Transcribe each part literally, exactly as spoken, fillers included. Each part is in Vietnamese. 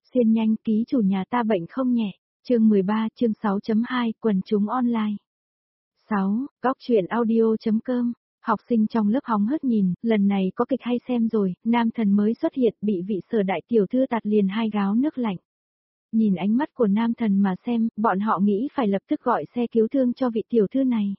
Xuyên nhanh, ký chủ nhà ta bệnh không nhẹ. Chương mười ba, chương sáu chấm hai, quần chúng online. sáu. Góc truyện audio.com. Học sinh trong lớp hóng hớt nhìn, lần này có kịch hay xem rồi, nam thần mới xuất hiện bị vị Sở đại tiểu thư tạt liền hai gáo nước lạnh. Nhìn ánh mắt của nam thần mà xem, bọn họ nghĩ phải lập tức gọi xe cứu thương cho vị tiểu thư này.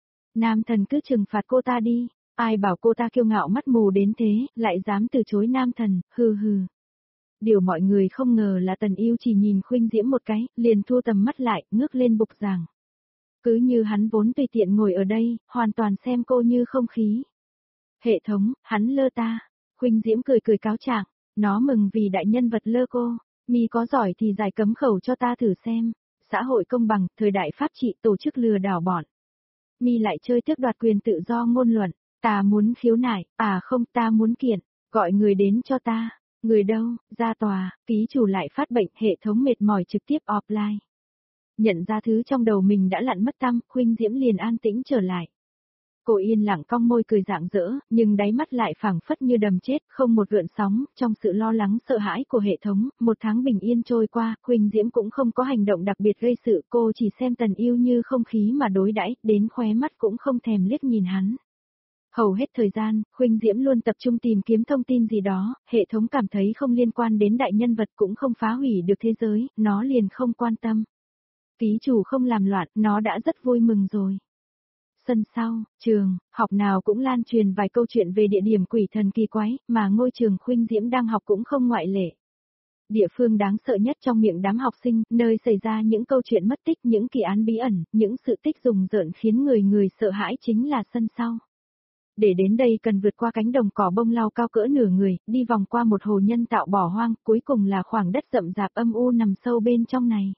Nam thần cứ trừng phạt cô ta đi, ai bảo cô ta kiêu ngạo mắt mù đến thế, lại dám từ chối nam thần, hừ hừ. Điều mọi người không ngờ là Tần Yêu chỉ nhìn Khuynh Diễm một cái, liền thu tầm mắt lại, ngước lên bục giảng. Cứ như hắn vốn tùy tiện ngồi ở đây, hoàn toàn xem cô như không khí. Hệ thống, hắn lơ ta. Khuynh Diễm cười cười cáo trạng, nó mừng vì đại nhân vật lơ cô. Mi có giỏi thì giải cấm khẩu cho ta thử xem. Xã hội công bằng, thời đại pháp trị tổ chức lừa đảo bọn. Mi lại chơi tước đoạt quyền tự do ngôn luận. Ta muốn khiếu nại, à không ta muốn kiện. Gọi người đến cho ta. Người đâu, ra tòa, ký chủ lại phát bệnh, hệ thống mệt mỏi trực tiếp offline. Nhận ra thứ trong đầu mình đã lặn mất tăm, Khuynh Diễm liền an tĩnh trở lại. Cô yên lặng cong môi cười rạng rỡ, nhưng đáy mắt lại phảng phất như đầm chết, không một gợn sóng, trong sự lo lắng sợ hãi của hệ thống, một tháng bình yên trôi qua, Khuynh Diễm cũng không có hành động đặc biệt gây sự, cô chỉ xem Tần Yêu như không khí mà đối đãi, đến khóe mắt cũng không thèm liếc nhìn hắn. Hầu hết thời gian, Khuynh Diễm luôn tập trung tìm kiếm thông tin gì đó, hệ thống cảm thấy không liên quan đến đại nhân vật cũng không phá hủy được thế giới, nó liền không quan tâm. Ký chủ không làm loạn, nó đã rất vui mừng rồi. Sân sau, trường, học nào cũng lan truyền vài câu chuyện về địa điểm quỷ thần kỳ quái, mà ngôi trường Khuynh Diễm đang học cũng không ngoại lệ. Địa phương đáng sợ nhất trong miệng đám học sinh, nơi xảy ra những câu chuyện mất tích, những kỳ án bí ẩn, những sự tích rùng rợn khiến người người sợ hãi chính là sân sau. Để đến đây cần vượt qua cánh đồng cỏ bông lau cao cỡ nửa người, đi vòng qua một hồ nhân tạo bỏ hoang, cuối cùng là khoảng đất rậm rạp âm u nằm sâu bên trong này.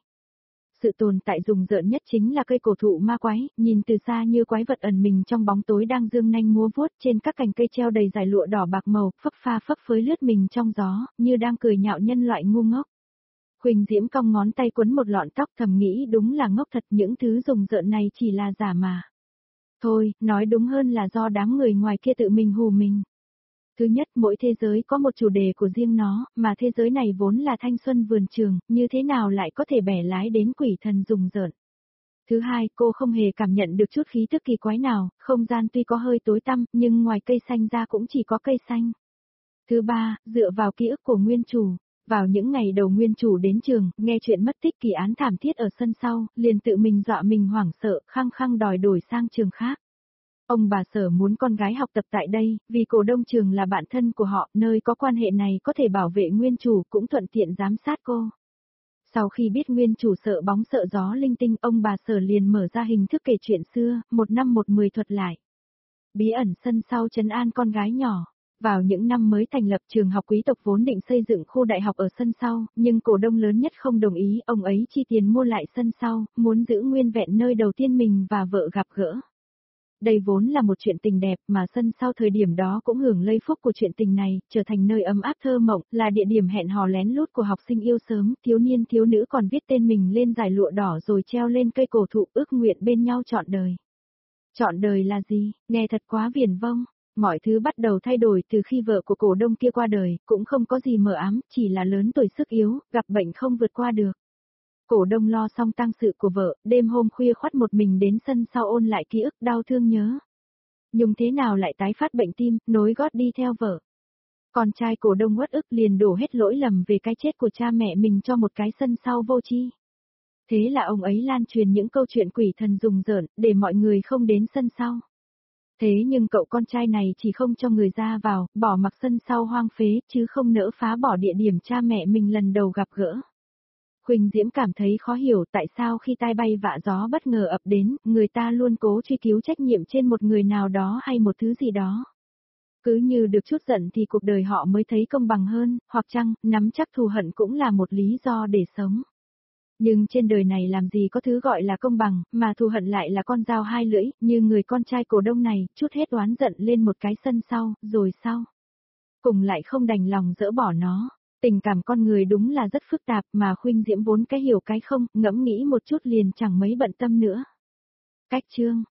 Sự tồn tại rùng rợn nhất chính là cây cổ thụ ma quái, nhìn từ xa như quái vật ẩn mình trong bóng tối đang dương nanh múa vuốt, trên các cành cây treo đầy dải lụa đỏ bạc màu, phấp pha phấp phới lướt mình trong gió, như đang cười nhạo nhân loại ngu ngốc. Khuynh Diễm cong ngón tay quấn một lọn tóc, thầm nghĩ đúng là ngốc thật, những thứ rùng rợn này chỉ là giả mà. Thôi, nói đúng hơn là do đám người ngoài kia tự mình hù mình. Thứ nhất, mỗi thế giới có một chủ đề của riêng nó, mà thế giới này vốn là thanh xuân vườn trường, như thế nào lại có thể bẻ lái đến quỷ thần rùng rợn. Thứ hai, cô không hề cảm nhận được chút khí tức kỳ quái nào, không gian tuy có hơi tối tăm, nhưng ngoài cây xanh ra cũng chỉ có cây xanh. Thứ ba, dựa vào ký ức của nguyên chủ. Vào những ngày đầu nguyên chủ đến trường, nghe chuyện mất tích kỳ án thảm thiết ở sân sau, liền tự mình dọa mình hoảng sợ, khăng khăng đòi đổi sang trường khác. Ông bà Sở muốn con gái học tập tại đây, vì cổ đông trường là bạn thân của họ, nơi có quan hệ này có thể bảo vệ nguyên chủ cũng thuận tiện giám sát cô. Sau khi biết nguyên chủ sợ bóng sợ gió linh tinh, ông bà Sở liền mở ra hình thức kể chuyện xưa, một năm một mười thuật lại. Bí ẩn sân sau trấn an con gái nhỏ. Vào những năm mới thành lập, trường học quý tộc vốn định xây dựng khu đại học ở sân sau, nhưng cổ đông lớn nhất không đồng ý, ông ấy chi tiền mua lại sân sau, muốn giữ nguyên vẹn nơi đầu tiên mình và vợ gặp gỡ. Đây vốn là một chuyện tình đẹp mà sân sau thời điểm đó cũng hưởng lây phúc của chuyện tình này, trở thành nơi ấm áp thơ mộng, là địa điểm hẹn hò lén lút của học sinh yêu sớm, thiếu niên thiếu nữ còn viết tên mình lên dải lụa đỏ rồi treo lên cây cổ thụ ước nguyện bên nhau trọn đời. Trọn đời là gì? Nghe thật quá viển vông. Mọi thứ bắt đầu thay đổi từ khi vợ của cổ đông kia qua đời, cũng không có gì mờ ám, chỉ là lớn tuổi sức yếu, gặp bệnh không vượt qua được. Cổ đông lo xong tang sự của vợ, đêm hôm khuya khoắt một mình đến sân sau ôn lại ký ức đau thương nhớ. Nhưng thế nào lại tái phát bệnh tim, nối gót đi theo vợ. Con trai cổ đông uất ức liền đổ hết lỗi lầm về cái chết của cha mẹ mình cho một cái sân sau vô tri. Thế là ông ấy lan truyền những câu chuyện quỷ thần rùng rợn, để mọi người không đến sân sau. Thế nhưng cậu con trai này chỉ không cho người ra vào, bỏ mặc sân sau hoang phế, chứ không nỡ phá bỏ địa điểm cha mẹ mình lần đầu gặp gỡ. Khuynh Diễm cảm thấy khó hiểu tại sao khi tai bay vạ gió bất ngờ ập đến, người ta luôn cố truy cứu trách nhiệm trên một người nào đó hay một thứ gì đó. Cứ như được chút giận thì cuộc đời họ mới thấy công bằng hơn, hoặc chăng, nắm chắc thù hận cũng là một lý do để sống. Nhưng trên đời này làm gì có thứ gọi là công bằng, mà thù hận lại là con dao hai lưỡi, như người con trai cổ đông này, chút hết oán giận lên một cái sân sau, rồi sau. Cùng lại không đành lòng dỡ bỏ nó. Tình cảm con người đúng là rất phức tạp mà Khuynh Diễm vốn cái hiểu cái không, ngẫm nghĩ một chút liền chẳng mấy bận tâm nữa. Cách chương,